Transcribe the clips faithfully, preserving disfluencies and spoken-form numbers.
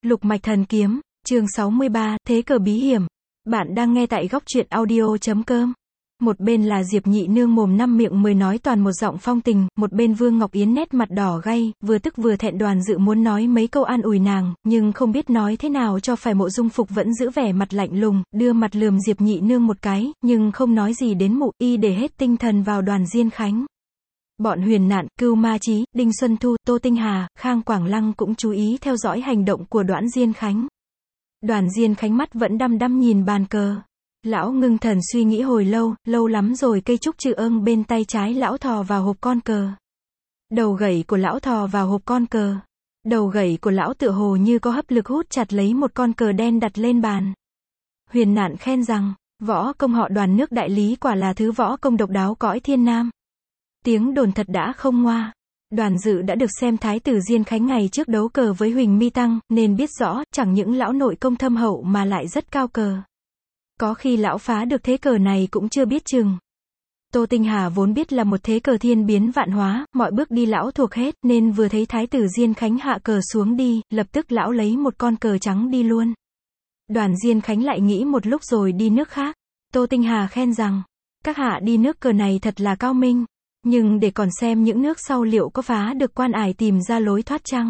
Lục mạch thần kiếm, chương sáu mươi ba, thế cờ bí hiểm. Bạn đang nghe tại góc truyện audio chấm com. Một bên là Diệp Nhị Nương mồm năm miệng mười nói toàn một giọng phong tình, một bên Vương Ngọc Yến nét mặt đỏ gay, vừa tức vừa thẹn. Đoàn Dự muốn nói mấy câu an ủi nàng, nhưng không biết nói thế nào cho phải. Mộ Dung Phục vẫn giữ vẻ mặt lạnh lùng, đưa mặt lườm Diệp Nhị Nương một cái, nhưng không nói gì đến mụ, y để hết tinh thần vào Đoàn Diên Khánh. Bọn Huyền Nạn, Cưu Ma Chí, Đinh Xuân Thu, Tô Tinh Hà, Khang Quảng Lăng cũng chú ý theo dõi hành động của Đoản Diên Khánh. Đoàn Diên Khánh mắt vẫn đăm đăm nhìn bàn cờ. Lão ngưng thần suy nghĩ hồi lâu, lâu lắm rồi cây trúc trự ưng bên tay trái lão thò vào hộp con cờ. Đầu gậy của lão thò vào hộp con cờ. Đầu gậy của lão tựa hồ như có hấp lực hút chặt lấy một con cờ đen đặt lên bàn. Huyền Nạn khen rằng, võ công họ Đoàn nước Đại Lý quả là thứ võ công độc đáo cõi thiên nam. Tiếng đồn thật đã không ngoa. Đoàn Dự đã được xem Thái tử Diên Khánh ngày trước đấu cờ với Huỳnh Mi Tăng, nên biết rõ, chẳng những lão nội công thâm hậu mà lại rất cao cờ. Có khi lão phá được thế cờ này cũng chưa biết chừng. Tô Tinh Hà vốn biết là một thế cờ thiên biến vạn hóa, mọi bước đi lão thuộc hết, nên vừa thấy Thái tử Diên Khánh hạ cờ xuống đi, lập tức lão lấy một con cờ trắng đi luôn. Đoàn Diên Khánh lại nghĩ một lúc rồi đi nước khác. Tô Tinh Hà khen rằng, các hạ đi nước cờ này thật là cao minh. Nhưng để còn xem những nước sau liệu có phá được quan ải tìm ra lối thoát chăng.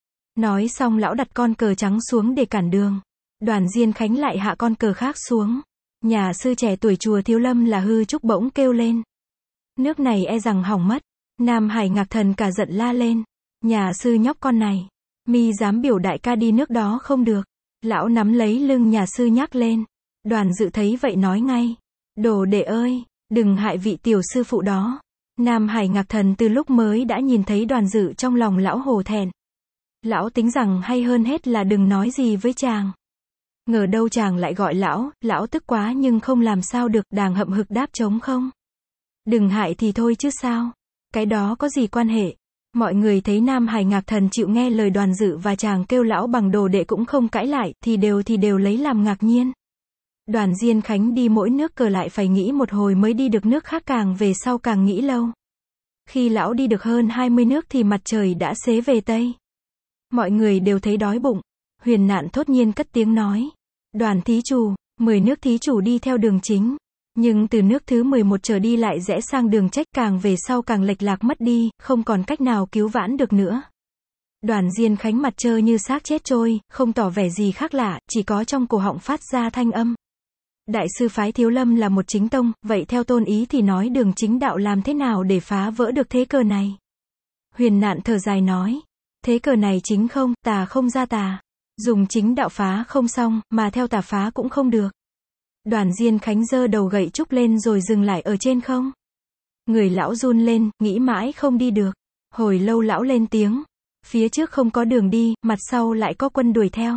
Nói xong lão đặt con cờ trắng xuống để cản đường. Đoàn Diên Khánh lại hạ con cờ khác xuống. Nhà sư trẻ tuổi chùa Thiếu Lâm là Hư Trúc bỗng kêu lên. Nước này e rằng hỏng mất. Nam Hải Ngạc Thần cả giận la lên. Nhà sư nhóc con này. Mi dám biểu đại ca đi nước đó không được. Lão nắm lấy lưng nhà sư nhắc lên. Đoàn Dự thấy vậy nói ngay. Đồ đệ ơi, đừng hại vị tiểu sư phụ đó. Nam Hải Ngạc Thần từ lúc mới đã nhìn thấy Đoàn Dự trong lòng lão hổ thẹn. Lão tính rằng hay hơn hết là đừng nói gì với chàng. Ngờ đâu chàng lại gọi lão, lão tức quá nhưng không làm sao được, đàng hậm hực đáp trống không. Đừng hại thì thôi chứ sao. Cái đó có gì quan hệ. Mọi người thấy Nam Hải Ngạc Thần chịu nghe lời Đoàn Dự và chàng kêu lão bằng đồ đệ cũng không cãi lại, thì đều thì đều lấy làm ngạc nhiên. Đoàn Diên Khánh đi mỗi nước cờ lại phải nghĩ một hồi mới đi được nước khác, càng về sau càng nghĩ lâu. Khi lão đi được hơn hai mươi nước thì mặt trời đã xế về Tây. Mọi người đều thấy đói bụng. Huyền Nạn thốt nhiên cất tiếng nói. Đoàn thí chủ, mười nước thí chủ đi theo đường chính. Nhưng từ nước thứ mười một trở đi lại rẽ sang đường trách, càng về sau càng lệch lạc mất đi, không còn cách nào cứu vãn được nữa. Đoàn Diên Khánh mặt trơ như xác chết trôi, không tỏ vẻ gì khác lạ, chỉ có trong cổ họng phát ra thanh âm. Đại sư phái Thiếu Lâm là một chính tông, vậy theo tôn ý thì nói đường chính đạo làm thế nào để phá vỡ được thế cờ này? Huyền Nạn thở dài nói, thế cờ này chính không, tà không ra tà. Dùng chính đạo phá không xong, mà theo tà phá cũng không được. Đoàn Diên Khánh giơ đầu gậy trúc lên rồi dừng lại ở trên không. Người lão run lên, nghĩ mãi không đi được. Hồi lâu lão lên tiếng, phía trước không có đường đi, mặt sau lại có quân đuổi theo.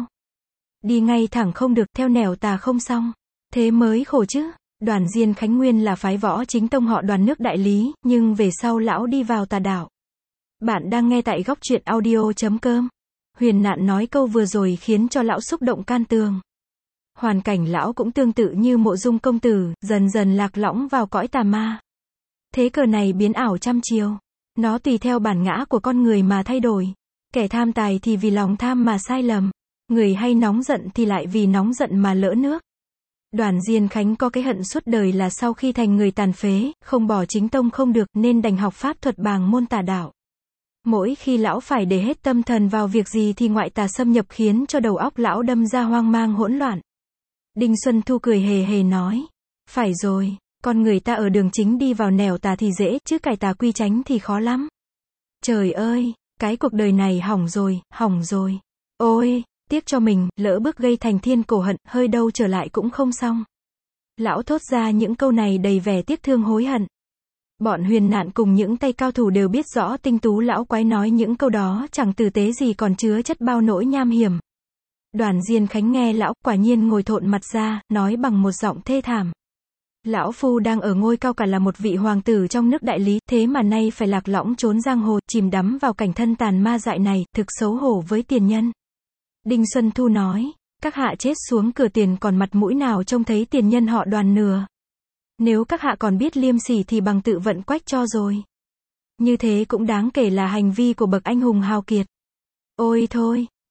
Đi ngay thẳng không được, theo nẻo tà không xong. Thế mới khổ chứ. Đoàn Diên Khánh nguyên là phái võ chính tông họ Đoàn nước Đại Lý, nhưng về sau lão đi vào tà đạo. Bạn đang nghe tại góc truyện audio chấm com. Huyền Nạn nói câu vừa rồi khiến cho lão xúc động can tường. Hoàn cảnh lão cũng tương tự như Mộ Dung công tử, dần dần lạc lõng vào cõi tà ma. Thế cờ này biến ảo trăm chiều. Nó tùy theo bản ngã của con người mà thay đổi. Kẻ tham tài thì vì lòng tham mà sai lầm. Người hay nóng giận thì lại vì nóng giận mà lỡ nước. Đoàn Diên Khánh có cái hận suốt đời là sau khi thành người tàn phế, không bỏ chính tông không được, nên đành học pháp thuật bàng môn tà đạo. Mỗi khi lão phải để hết tâm thần vào việc gì thì ngoại tà xâm nhập khiến cho đầu óc lão đâm ra hoang mang hỗn loạn. Đinh Xuân Thu cười hề hề nói, phải rồi, con người ta ở đường chính đi vào nẻo tà thì dễ, chứ cải tà quy chánh thì khó lắm. Trời ơi, cái cuộc đời này hỏng rồi, hỏng rồi. Ôi, tiếc cho mình, lỡ bước gây thành thiên cổ hận, hơi đâu trở lại cũng không xong. Lão thốt ra những câu này đầy vẻ tiếc thương hối hận. Bọn Huyền Nạn cùng những tay cao thủ đều biết rõ tinh tú lão quái nói những câu đó chẳng tử tế gì, còn chứa chất bao nỗi nham hiểm. Đoàn Diên Khánh nghe lão, quả nhiên ngồi thộn mặt ra, nói bằng một giọng thê thảm. Lão phu đang ở ngôi cao cả là một vị hoàng tử trong nước Đại Lý, thế mà nay phải lạc lõng trốn giang hồ, chìm đắm vào cảnh thân tàn ma dại này, thực xấu hổ với tiền nhân. Đinh Xuân Thu nói, các hạ chết xuống cửa tiền còn mặt mũi nào trông thấy tiền nhân họ Đoàn nửa. Nếu các hạ còn biết liêm sỉ thì bằng tự vận quách cho rồi. Như thế cũng đáng kể là hành vi của bậc anh hùng hào kiệt. Ôi thôi,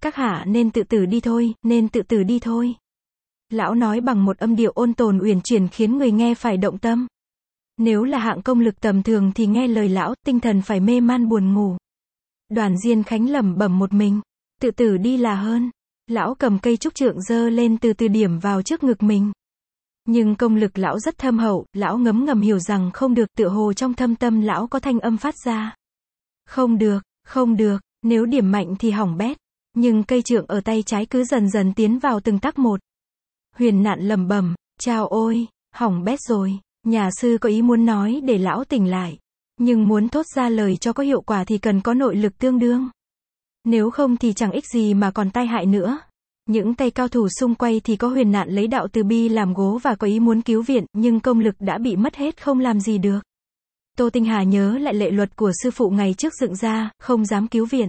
các hạ nên tự tử đi thôi, nên tự tử đi thôi. Lão nói bằng một âm điệu ôn tồn uyển chuyển khiến người nghe phải động tâm. Nếu là hạng công lực tầm thường thì nghe lời lão, tinh thần phải mê man buồn ngủ. Đoàn Diên Khánh lẩm bẩm một mình, tự tử đi là hơn. Lão cầm cây trúc trượng giơ lên từ từ điểm vào trước ngực mình. Nhưng công lực lão rất thâm hậu, lão ngấm ngầm hiểu rằng không được, tựa hồ trong thâm tâm lão có thanh âm phát ra. Không được, không được, nếu điểm mạnh thì hỏng bét. Nhưng cây trượng ở tay trái cứ dần dần tiến vào từng tắc một. Huyền Nạn lẩm bẩm, chao ôi, hỏng bét rồi. Nhà sư có ý muốn nói để lão tỉnh lại. Nhưng muốn thốt ra lời cho có hiệu quả thì cần có nội lực tương đương. Nếu không thì chẳng ích gì mà còn tai hại nữa. Những tay cao thủ xung quanh thì có Huyền Nạn lấy đạo từ bi làm gố và có ý muốn cứu viện, nhưng công lực đã bị mất hết không làm gì được. Tô Tinh Hà nhớ lại lệ luật của sư phụ ngày trước dựng ra, không dám cứu viện.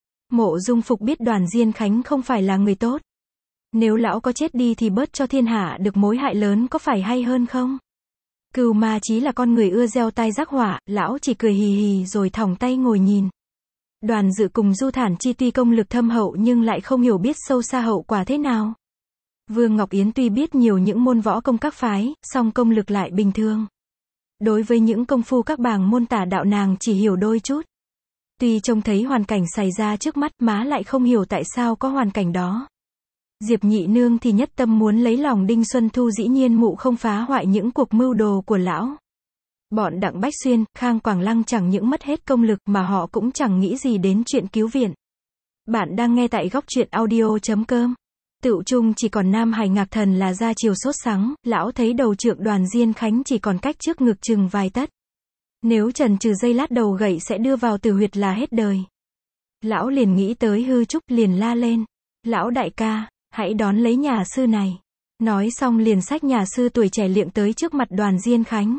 Mộ Dung Phục biết Đoàn Diên Khánh không phải là người tốt. Nếu lão có chết đi thì bớt cho thiên hạ được mối hại lớn có phải hay hơn không? Cừu Ma Chí là con người ưa gieo tai rắc họa, lão chỉ cười hì hì rồi thòng tay ngồi nhìn. Đoàn Dự cùng Du Thản Chi tuy công lực thâm hậu nhưng lại không hiểu biết sâu xa hậu quả thế nào. Vương Ngọc Yến tuy biết nhiều những môn võ công các phái, song công lực lại bình thường. Đối với những công phu các bảng môn tả đạo nàng chỉ hiểu đôi chút. Tuy trông thấy hoàn cảnh xảy ra trước mắt, má lại không hiểu tại sao có hoàn cảnh đó. Diệp Nhị Nương thì nhất tâm muốn lấy lòng Đinh Xuân Thu, dĩ nhiên mụ không phá hoại những cuộc mưu đồ của lão. Bọn Đặng Bách Xuyên, Khang Quảng Lăng chẳng những mất hết công lực mà họ cũng chẳng nghĩ gì đến chuyện cứu viện. Bạn đang nghe tại góc truyện audio chấm com. Tựu chung chỉ còn Nam Hải Ngạc Thần là ra chiều sốt sắng, lão thấy đầu trượng Đoàn Diên Khánh chỉ còn cách trước ngực chừng vài tấc. Nếu chần chừ giây lát đầu gậy sẽ đưa vào tử huyệt là hết đời. Lão liền nghĩ tới Hư Trúc, liền la lên. Lão đại ca, hãy đón lấy nhà sư này. Nói xong liền xách nhà sư tuổi trẻ liệng tới trước mặt Đoàn Diên Khánh.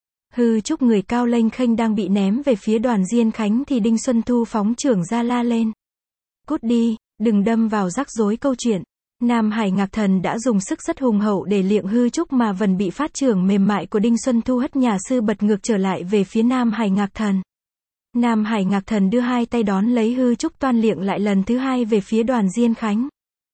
Hư Trúc người cao lênh khênh đang bị ném về phía Đoàn Diên Khánh thì Đinh Xuân Thu phóng chưởng ra la lên. Cút đi, đừng đâm vào rắc rối câu chuyện. Nam Hải Ngạc Thần đã dùng sức rất hùng hậu để liệng Hư Trúc mà vẫn bị phát chưởng mềm mại của Đinh Xuân Thu hất nhà sư bật ngược trở lại về phía Nam Hải Ngạc Thần. Nam Hải Ngạc Thần đưa hai tay đón lấy Hư Trúc toan liệng lại lần thứ hai về phía Đoàn Diên Khánh.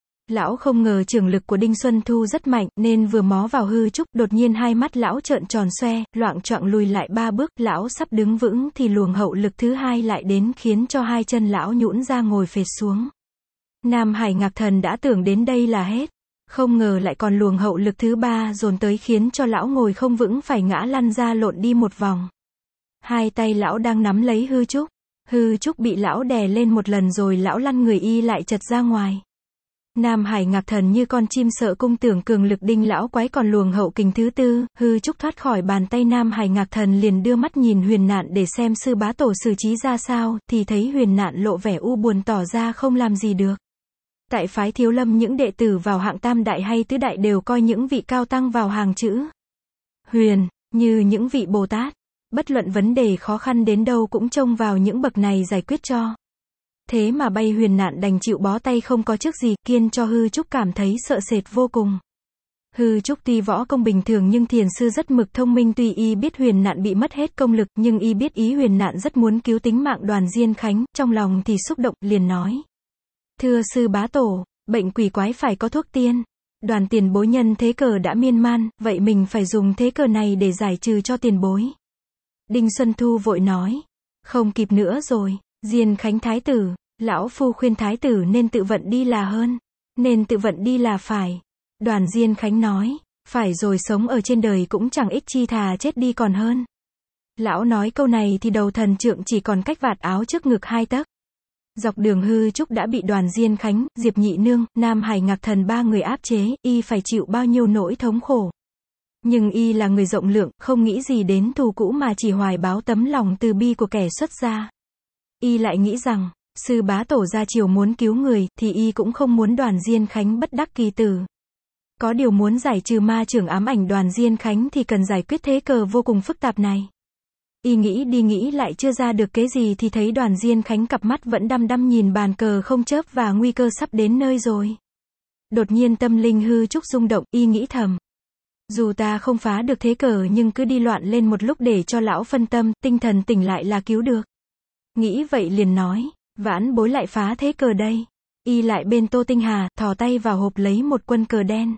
Lão không ngờ chưởng lực của Đinh Xuân Thu rất mạnh, nên vừa mó vào Hư Trúc, đột nhiên hai mắt lão trợn tròn xoe, loạng choạng lùi lại ba bước, lão sắp đứng vững thì luồng hậu lực thứ hai lại đến khiến cho hai chân lão nhũn ra ngồi phệt xuống. Nam Hải Ngạc Thần đã tưởng đến đây là hết, không ngờ lại còn luồng hậu lực thứ ba dồn tới khiến cho lão ngồi không vững phải ngã lăn ra lộn đi một vòng. Hai tay lão đang nắm lấy Hư Trúc, Hư Trúc bị lão đè lên một lần rồi lão lăn người y lại chật ra ngoài. Nam Hải Ngạc Thần như con chim sợ cung tưởng cường lực đinh lão quái còn luồng hậu kình thứ tư, Hư Trúc thoát khỏi bàn tay Nam Hải Ngạc Thần liền đưa mắt nhìn Huyền Nạn để xem sư bá tổ xử trí ra sao, thì thấy Huyền Nạn lộ vẻ u buồn tỏ ra không làm gì được. Tại phái Thiếu Lâm những đệ tử vào hạng tam đại hay tứ đại đều coi những vị cao tăng vào hàng chữ huyền, như những vị Bồ Tát. Bất luận vấn đề khó khăn đến đâu cũng trông vào những bậc này giải quyết cho. Thế mà bay Huyền Nạn đành chịu bó tay không có chức gì, kiên cho Hư Trúc cảm thấy sợ sệt vô cùng. Hư Trúc tuy võ công bình thường nhưng thiền sư rất mực thông minh, tuy y biết Huyền Nạn bị mất hết công lực nhưng y biết ý Huyền Nạn rất muốn cứu tính mạng Đoàn Diên Khánh, trong lòng thì xúc động, liền nói. Thưa sư bá tổ, bệnh quỷ quái phải có thuốc tiên. Đoàn tiền bối nhân thế cờ đã miên man, vậy mình phải dùng thế cờ này để giải trừ cho tiền bối. Đinh Xuân Thu vội nói. Không kịp nữa rồi, Diên Khánh thái tử, lão phu khuyên thái tử nên tự vận đi là hơn. Nên tự vận đi là phải. Đoàn Diên Khánh nói. Phải rồi, sống ở trên đời cũng chẳng ích chi, thà chết đi còn hơn. Lão nói câu này thì đầu thần trượng chỉ còn cách vạt áo trước ngực hai tấc. Dọc đường Hư Trúc đã bị Đoàn Diên Khánh, Diệp Nhị Nương, Nam Hải Ngạc Thần ba người áp chế, y phải chịu bao nhiêu nỗi thống khổ. Nhưng y là người rộng lượng, không nghĩ gì đến thù cũ mà chỉ hoài báo tấm lòng từ bi của kẻ xuất gia. Y lại nghĩ rằng, sư bá tổ ra chiều muốn cứu người, thì y cũng không muốn Đoàn Diên Khánh bất đắc kỳ tử. Có điều muốn giải trừ ma trưởng ám ảnh Đoàn Diên Khánh thì cần giải quyết thế cờ vô cùng phức tạp này. Y nghĩ đi nghĩ lại chưa ra được kế gì thì thấy Đoàn Diên Khánh cặp mắt vẫn đăm đăm nhìn bàn cờ không chớp và nguy cơ sắp đến nơi rồi. Đột nhiên tâm linh Hư Trúc rung động, y nghĩ thầm. Dù ta không phá được thế cờ nhưng cứ đi loạn lên một lúc để cho lão phân tâm, tinh thần tỉnh lại là cứu được. Nghĩ vậy liền nói, vãn bối lại phá thế cờ đây. Y lại bên Tô Tinh Hà, thò tay vào hộp lấy một quân cờ đen.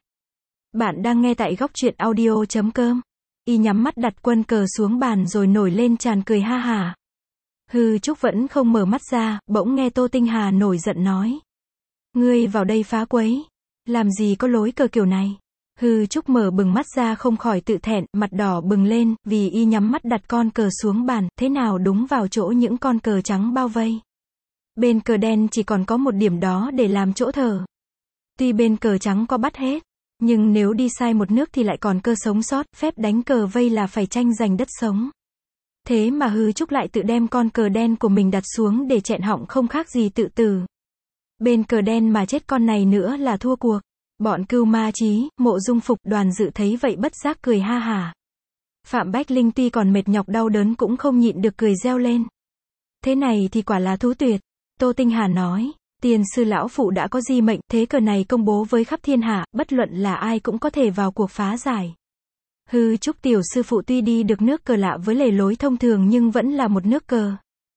Bạn đang nghe tại góc truyện audio chấm com. Y nhắm mắt đặt quân cờ xuống bàn rồi nổi lên tràn cười ha hả. Hư Trúc vẫn không mở mắt ra, bỗng nghe Tô Tinh Hà nổi giận nói. Ngươi vào đây phá quấy. Làm gì có lối cờ kiểu này. Hư Trúc mở bừng mắt ra không khỏi tự thẹn, mặt đỏ bừng lên, vì y nhắm mắt đặt con cờ xuống bàn, thế nào đúng vào chỗ những con cờ trắng bao vây. Bên cờ đen chỉ còn có một điểm đó để làm chỗ thở. Tuy bên cờ trắng có bắt hết, nhưng nếu đi sai một nước thì lại còn cơ sống sót, phép đánh cờ vây là phải tranh giành đất sống. Thế mà Hư Trúc lại tự đem con cờ đen của mình đặt xuống để chẹn họng không khác gì tự tử. Bên cờ đen mà chết con này nữa là thua cuộc. Bọn Cưu Ma Chí, Mộ Dung Phục, Đoàn Dự thấy vậy bất giác cười ha hả. Phạm Bách Linh tuy còn mệt nhọc đau đớn cũng không nhịn được cười reo lên. Thế này thì quả là thú tuyệt. Tô Tinh Hà nói, tiền sư lão phụ đã có di mệnh, thế cờ này công bố với khắp thiên hạ, bất luận là ai cũng có thể vào cuộc phá giải. Hư Trúc tiểu sư phụ tuy đi được nước cờ lạ với lề lối thông thường nhưng vẫn là một nước cờ.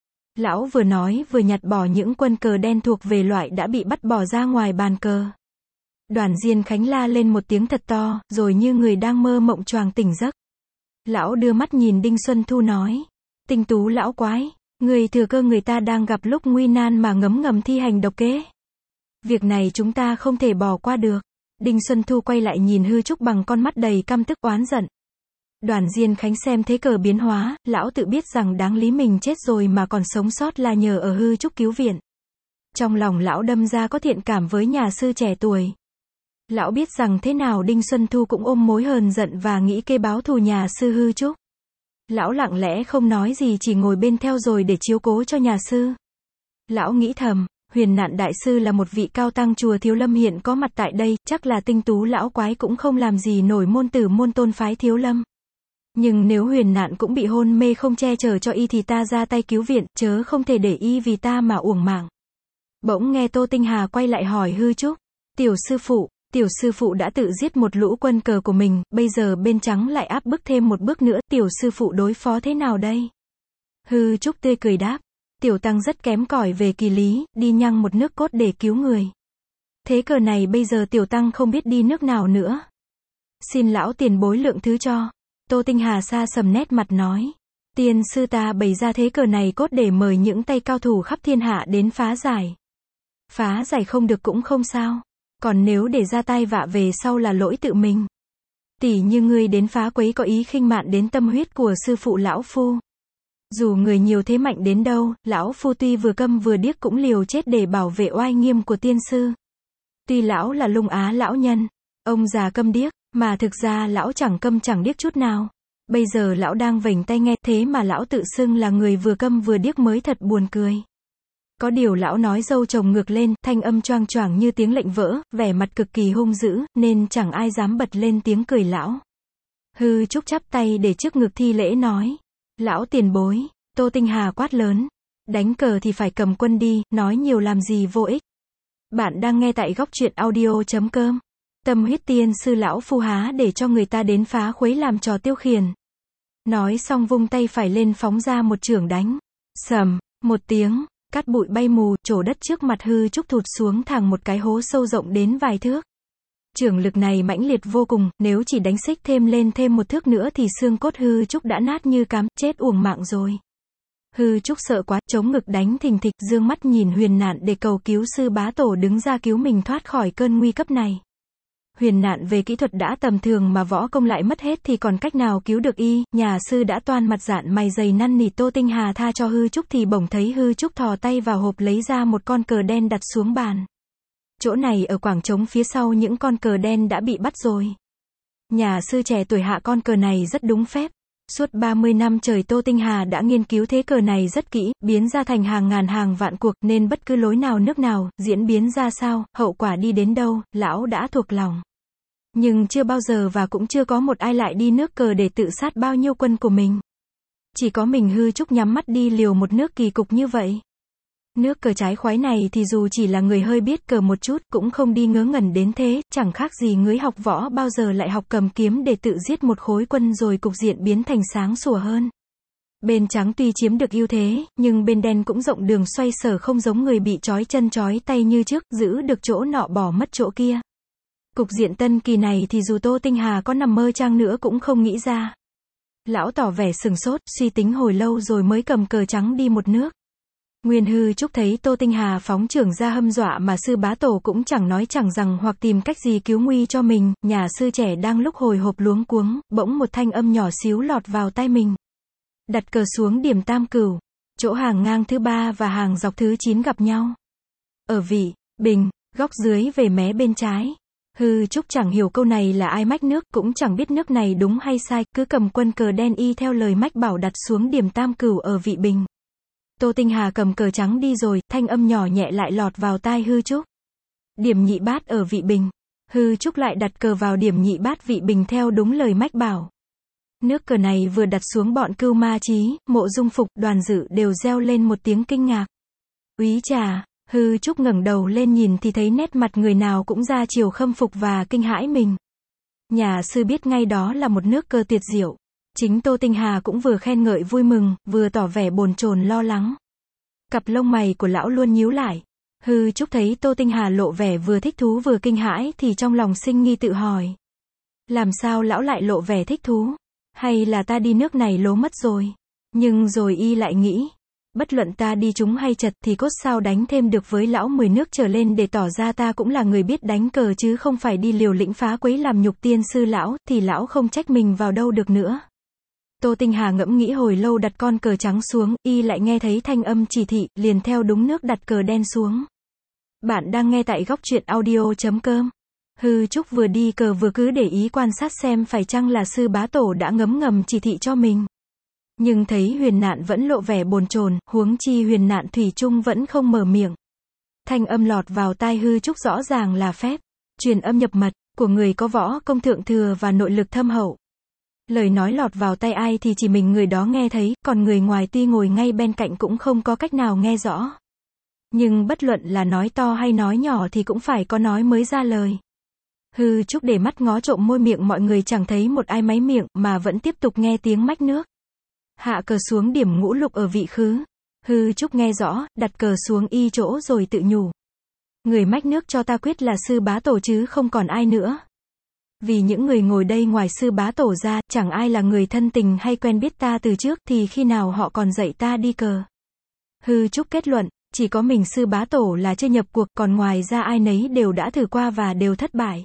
Lão vừa nói vừa nhặt bỏ những quân cờ đen thuộc về loại đã bị bắt bỏ ra ngoài bàn cờ. Đoàn Diên Khánh la lên một tiếng thật to, rồi như người đang mơ mộng choàng tỉnh giấc. Lão đưa mắt nhìn Đinh Xuân Thu nói, Tinh Tú lão quái, người thừa cơ người ta đang gặp lúc nguy nan mà ngấm ngầm thi hành độc kế. Việc này chúng ta không thể bỏ qua được. Đinh Xuân Thu quay lại nhìn Hư Trúc bằng con mắt đầy căm tức oán giận. Đoàn Diên Khánh xem thế cờ biến hóa, lão tự biết rằng đáng lý mình chết rồi mà còn sống sót là nhờ ở Hư Trúc cứu viện. Trong lòng lão đâm ra có thiện cảm với nhà sư trẻ tuổi. Lão biết rằng thế nào Đinh Xuân Thu cũng ôm mối hờn giận và nghĩ kê báo thù nhà sư Hư Trúc. Lão lặng lẽ không nói gì, chỉ ngồi bên theo rồi để chiếu cố cho nhà sư. Lão nghĩ thầm, Huyền Nạn đại sư là một vị cao tăng chùa Thiếu Lâm hiện có mặt tại đây, chắc là Tinh Tú lão quái cũng không làm gì nổi môn tử môn tôn phái Thiếu Lâm. Nhưng nếu Huyền Nạn cũng bị hôn mê không che chở cho y thì ta ra tay cứu viện, chớ không thể để y vì ta mà uổng mạng. Bỗng nghe Tô Tinh Hà quay lại hỏi Hư Trúc, tiểu sư phụ, tiểu sư phụ đã tự giết một lũ quân cờ của mình, bây giờ bên trắng lại áp bức thêm một bước nữa, tiểu sư phụ đối phó thế nào đây? Hư Trúc tươi cười đáp, tiểu tăng rất kém cỏi về kỳ lý, đi nhăng một nước cốt để cứu người. Thế cờ này bây giờ tiểu tăng không biết đi nước nào nữa. Xin lão tiền bối lượng thứ cho. Tô Tinh Hà xa sầm nét mặt nói, tiên sư ta bày ra thế cờ này cốt để mời những tay cao thủ khắp thiên hạ đến phá giải. Phá giải không được cũng không sao. Còn nếu để ra tai vạ về sau là lỗi tự mình. Tỷ như ngươi đến phá quấy có ý khinh mạn đến tâm huyết của sư phụ lão phu. Dù người nhiều thế mạnh đến đâu, lão phu tuy vừa câm vừa điếc cũng liều chết để bảo vệ oai nghiêm của tiên sư. Tuy lão là Lung Á lão nhân, ông già câm điếc, mà thực ra lão chẳng câm chẳng điếc chút nào. Bây giờ lão đang vểnh tay nghe, thế mà lão tự xưng là người vừa câm vừa điếc mới thật buồn cười. Có điều lão nói dâu chồng ngược lên, thanh âm choang choảng như tiếng lệnh vỡ, vẻ mặt cực kỳ hung dữ, nên chẳng ai dám bật lên tiếng cười lão. Hư Trúc chắp tay để trước ngực thi lễ nói, lão tiền bối. Tô Tinh Hà quát lớn, đánh cờ thì phải cầm quân đi, nói nhiều làm gì vô ích. Bạn đang nghe tại góc truyện audio chấm com. Tâm huyết tiên sư lão phu há để cho người ta đến phá khuấy làm trò tiêu khiển. Nói xong vung tay phải lên phóng ra một chưởng đánh. Sầm, một tiếng, cát bụi bay mù, trổ đất trước mặt Hư Trúc thụt xuống thẳng một cái hố sâu rộng đến vài thước. Chưởng lực này mãnh liệt vô cùng, nếu chỉ đánh xích thêm lên thêm một thước nữa thì xương cốt Hư Trúc đã nát như cám, chết uổng mạng rồi. Hư Trúc sợ quá, chống ngực đánh thình thịch, dương mắt nhìn Huyền Nạn để cầu cứu sư bá tổ đứng ra cứu mình thoát khỏi cơn nguy cấp này. Huyền Nạn về kỹ thuật đã tầm thường mà võ công lại mất hết thì còn cách nào cứu được y, nhà sư đã toan mặt dạn mày dày năn nỉ Tô Tinh Hà tha cho Hư Trúc thì bỗng thấy Hư Trúc thò tay vào hộp lấy ra một con cờ đen đặt xuống bàn. Chỗ này ở quảng trống phía sau những con cờ đen đã bị bắt rồi. Nhà sư trẻ tuổi hạ con cờ này rất đúng phép. Suốt ba mươi năm trời Tô Tinh Hà đã nghiên cứu thế cờ này rất kỹ, biến ra thành hàng ngàn hàng vạn cuộc, nên bất cứ lối nào nước nào, diễn biến ra sao, hậu quả đi đến đâu, lão đã thuộc lòng. Nhưng chưa bao giờ và cũng chưa có một ai lại đi nước cờ để tự sát bao nhiêu quân của mình. Chỉ có mình Hư Trúc nhắm mắt đi liều một nước kỳ cục như vậy. Nước cờ trái khoái này thì dù chỉ là người hơi biết cờ một chút cũng không đi ngớ ngẩn đến thế, chẳng khác gì người học võ bao giờ lại học cầm kiếm để tự giết một khối quân rồi cục diện biến thành sáng sủa hơn. Bên trắng tuy chiếm được ưu thế, nhưng bên đen cũng rộng đường xoay sở không giống người bị trói chân trói tay như trước, giữ được chỗ nọ bỏ mất chỗ kia. Cục diện tân kỳ này thì dù Tô Tinh Hà có nằm mơ chăng nữa cũng không nghĩ ra. Lão tỏ vẻ sừng sốt, suy tính hồi lâu rồi mới cầm cờ trắng đi một nước. Nguyên Hư Trúc thấy Tô Tinh Hà phóng trưởng ra hâm dọa mà sư bá tổ cũng chẳng nói chẳng rằng hoặc tìm cách gì cứu nguy cho mình, nhà sư trẻ đang lúc hồi hộp luống cuống, bỗng một thanh âm nhỏ xíu lọt vào tai mình. Đặt cờ xuống điểm tam cửu, chỗ hàng ngang thứ ba và hàng dọc thứ chín gặp nhau. Ở vị, bình, góc dưới về mé bên trái. Hư Trúc chẳng hiểu câu này là ai mách nước, cũng chẳng biết nước này đúng hay sai, cứ cầm quân cờ đen y theo lời mách bảo đặt xuống điểm tam cửu ở vị bình. Tô Tinh Hà cầm cờ trắng đi rồi, thanh âm nhỏ nhẹ lại lọt vào tai Hư Trúc. Điểm nhị bát ở vị bình. Hư Trúc lại đặt cờ vào điểm nhị bát vị bình theo đúng lời mách bảo. Nước cờ này vừa đặt xuống bọn Cưu Ma Chí, Mộ Dung Phục, Đoàn Dự đều reo lên một tiếng kinh ngạc. Úy trà, Hư Trúc ngẩng đầu lên nhìn thì thấy nét mặt người nào cũng ra chiều khâm phục và kinh hãi mình. Nhà sư biết ngay đó là một nước cờ tuyệt diệu. Chính Tô Tinh Hà cũng vừa khen ngợi vui mừng, vừa tỏ vẻ bồn chồn lo lắng. Cặp lông mày của lão luôn nhíu lại. Hư Trúc thấy Tô Tinh Hà lộ vẻ vừa thích thú vừa kinh hãi thì trong lòng sinh nghi tự hỏi. Làm sao lão lại lộ vẻ thích thú? Hay là ta đi nước này lố mất rồi? Nhưng rồi y lại nghĩ. Bất luận ta đi trúng hay chật thì cốt sao đánh thêm được với lão mười nước trở lên để tỏ ra ta cũng là người biết đánh cờ chứ không phải đi liều lĩnh phá quấy làm nhục tiên sư lão, thì lão không trách mình vào đâu được nữa. Tô Tinh Hà ngẫm nghĩ hồi lâu đặt con cờ trắng xuống, y lại nghe thấy thanh âm chỉ thị, liền theo đúng nước đặt cờ đen xuống. Bạn đang nghe tại góc truyện audio chấm com. Hư Trúc vừa đi cờ vừa cứ để ý quan sát xem phải chăng là sư bá tổ đã ngấm ngầm chỉ thị cho mình. Nhưng thấy Huyền Nạn vẫn lộ vẻ bồn chồn, huống chi Huyền Nạn thủy chung vẫn không mở miệng. Thanh âm lọt vào tai Hư Trúc rõ ràng là phép truyền âm nhập mật của người có võ công thượng thừa và nội lực thâm hậu. Lời nói lọt vào tai ai thì chỉ mình người đó nghe thấy, còn người ngoài tuy ngồi ngay bên cạnh cũng không có cách nào nghe rõ. Nhưng bất luận là nói to hay nói nhỏ thì cũng phải có nói mới ra lời. Hư Trúc để mắt ngó trộm môi miệng mọi người chẳng thấy một ai máy miệng mà vẫn tiếp tục nghe tiếng mách nước. Hạ cờ xuống điểm ngũ lục ở vị khứ. Hư Trúc nghe rõ, đặt cờ xuống y chỗ rồi tự nhủ. Người mách nước cho ta quyết là sư bá tổ chứ không còn ai nữa. Vì những người ngồi đây ngoài sư bá tổ ra, chẳng ai là người thân tình hay quen biết ta từ trước, thì khi nào họ còn dạy ta đi cờ. Hư Trúc kết luận, chỉ có mình sư bá tổ là chưa nhập cuộc, còn ngoài ra ai nấy đều đã thử qua và đều thất bại.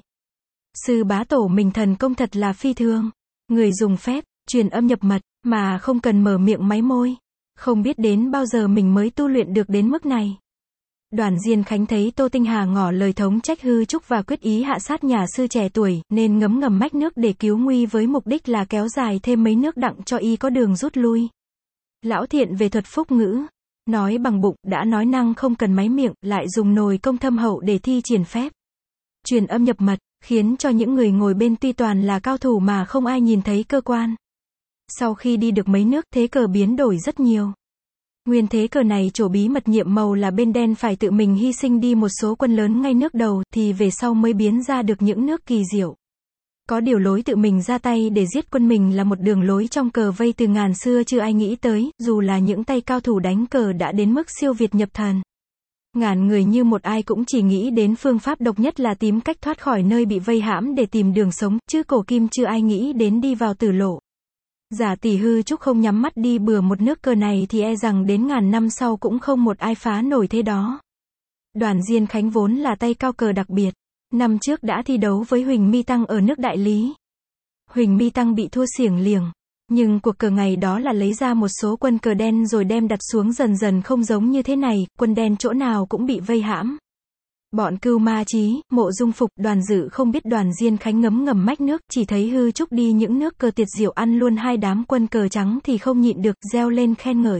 Sư bá tổ mình thần công thật là phi thường. Người dùng phép truyền âm nhập mật mà không cần mở miệng máy môi. Không biết đến bao giờ mình mới tu luyện được đến mức này. Đoàn Diên Khánh thấy Tô Tinh Hà ngỏ lời thống trách Hư Trúc và quyết ý hạ sát nhà sư trẻ tuổi, nên ngấm ngầm mách nước để cứu nguy với mục đích là kéo dài thêm mấy nước đặng cho y có đường rút lui. Lão thiện về thuật phúc ngữ, nói bằng bụng, đã nói năng không cần máy miệng, lại dùng nồi công thâm hậu để thi triển phép truyền âm nhập mật, khiến cho những người ngồi bên tuy toàn là cao thủ mà không ai nhìn thấy cơ quan. Sau khi đi được mấy nước, thế cờ biến đổi rất nhiều. Nguyên thế cờ này chỗ bí mật nhiệm màu là bên đen phải tự mình hy sinh đi một số quân lớn ngay nước đầu, thì về sau mới biến ra được những nước kỳ diệu. Có điều lối tự mình ra tay để giết quân mình là một đường lối trong cờ vây từ ngàn xưa chưa ai nghĩ tới, dù là những tay cao thủ đánh cờ đã đến mức siêu việt nhập thần. Ngàn người như một ai cũng chỉ nghĩ đến phương pháp độc nhất là tìm cách thoát khỏi nơi bị vây hãm để tìm đường sống, chứ cổ kim chưa ai nghĩ đến đi vào tử lộ. Giả tỷ Hư Trúc không nhắm mắt đi bừa một nước cờ này thì e rằng đến ngàn năm sau cũng không một ai phá nổi thế đó. Đoàn Diên Khánh vốn là tay cao cờ đặc biệt. Năm trước đã thi đấu với Huỳnh Mi Tăng ở nước Đại Lý. Huỳnh Mi Tăng bị thua xiểng liềng. Nhưng cuộc cờ ngày đó là lấy ra một số quân cờ đen rồi đem đặt xuống dần dần không giống như thế này, quân đen chỗ nào cũng bị vây hãm. Bọn Cưu Ma Chí, Mộ Dung Phục, Đoàn Dự không biết Đoàn Diên Khánh ngấm ngầm mách nước, chỉ thấy Hư Trúc đi những nước cờ tuyệt diệu ăn luôn hai đám quân cờ trắng thì không nhịn được, reo lên khen ngợi.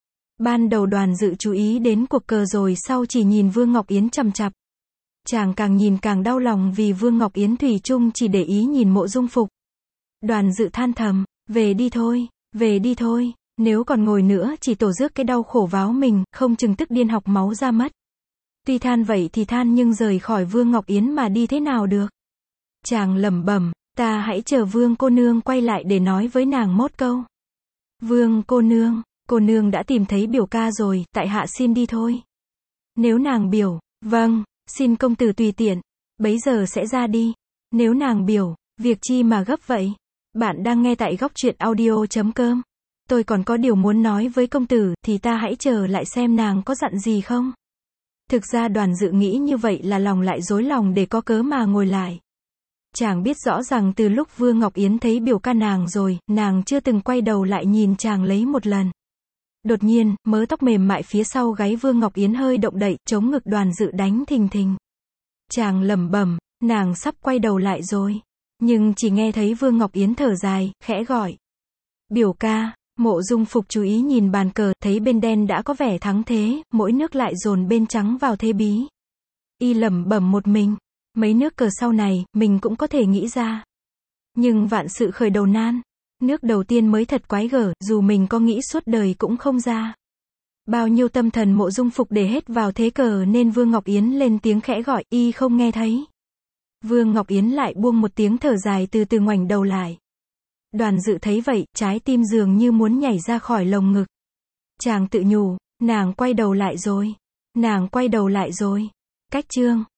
Ban đầu Đoàn Dự chú ý đến cuộc cờ rồi sau chỉ nhìn Vương Ngọc Yến chằm chằm. Chàng càng nhìn càng đau lòng vì Vương Ngọc Yến thủy chung chỉ để ý nhìn Mộ Dung Phục. Đoàn Dự than thầm, về đi thôi, về đi thôi, nếu còn ngồi nữa chỉ tổ rước cái đau khổ váo mình, không chừng tức điên học máu ra mất. Tuy than vậy thì than nhưng rời khỏi Vương Ngọc Yến mà đi thế nào được. Chàng lẩm bẩm, ta hãy chờ Vương cô nương quay lại để nói với nàng mốt câu. Vương cô nương, cô nương đã tìm thấy biểu ca rồi, tại hạ xin đi thôi. Nếu nàng biểu, vâng, xin công tử tùy tiện, bấy giờ sẽ ra đi. Nếu nàng biểu, việc chi mà gấp vậy? Bạn đang nghe tại góc truyện audio.com. Tôi còn có điều muốn nói với công tử, thì ta hãy chờ lại xem nàng có dặn gì không. Thực ra Đoàn Dự nghĩ như vậy là lòng lại dối lòng để có cớ mà ngồi lại. Chàng biết rõ rằng từ lúc Vương Ngọc Yến thấy biểu ca nàng rồi, nàng chưa từng quay đầu lại nhìn chàng lấy một lần. Đột nhiên, mớ tóc mềm mại phía sau gáy Vương Ngọc Yến hơi động đậy, chống ngực Đoàn Dự đánh thình thình. Chàng lẩm bẩm, nàng sắp quay đầu lại rồi. Nhưng chỉ nghe thấy Vương Ngọc Yến thở dài, khẽ gọi. Biểu ca. Mộ Dung Phục chú ý nhìn bàn cờ, thấy bên đen đã có vẻ thắng thế, mỗi nước lại dồn bên trắng vào thế bí. Y lẩm bẩm một mình, mấy nước cờ sau này, mình cũng có thể nghĩ ra. Nhưng vạn sự khởi đầu nan, nước đầu tiên mới thật quái gở, dù mình có nghĩ suốt đời cũng không ra. Bao nhiêu tâm thần Mộ Dung Phục để hết vào thế cờ nên Vương Ngọc Yến lên tiếng khẽ gọi, y không nghe thấy. Vương Ngọc Yến lại buông một tiếng thở dài từ từ ngoảnh đầu lại. Đoàn Dự thấy vậy, trái tim dường như muốn nhảy ra khỏi lồng ngực. Chàng tự nhủ, nàng quay đầu lại rồi. Nàng quay đầu lại rồi. Cách chương.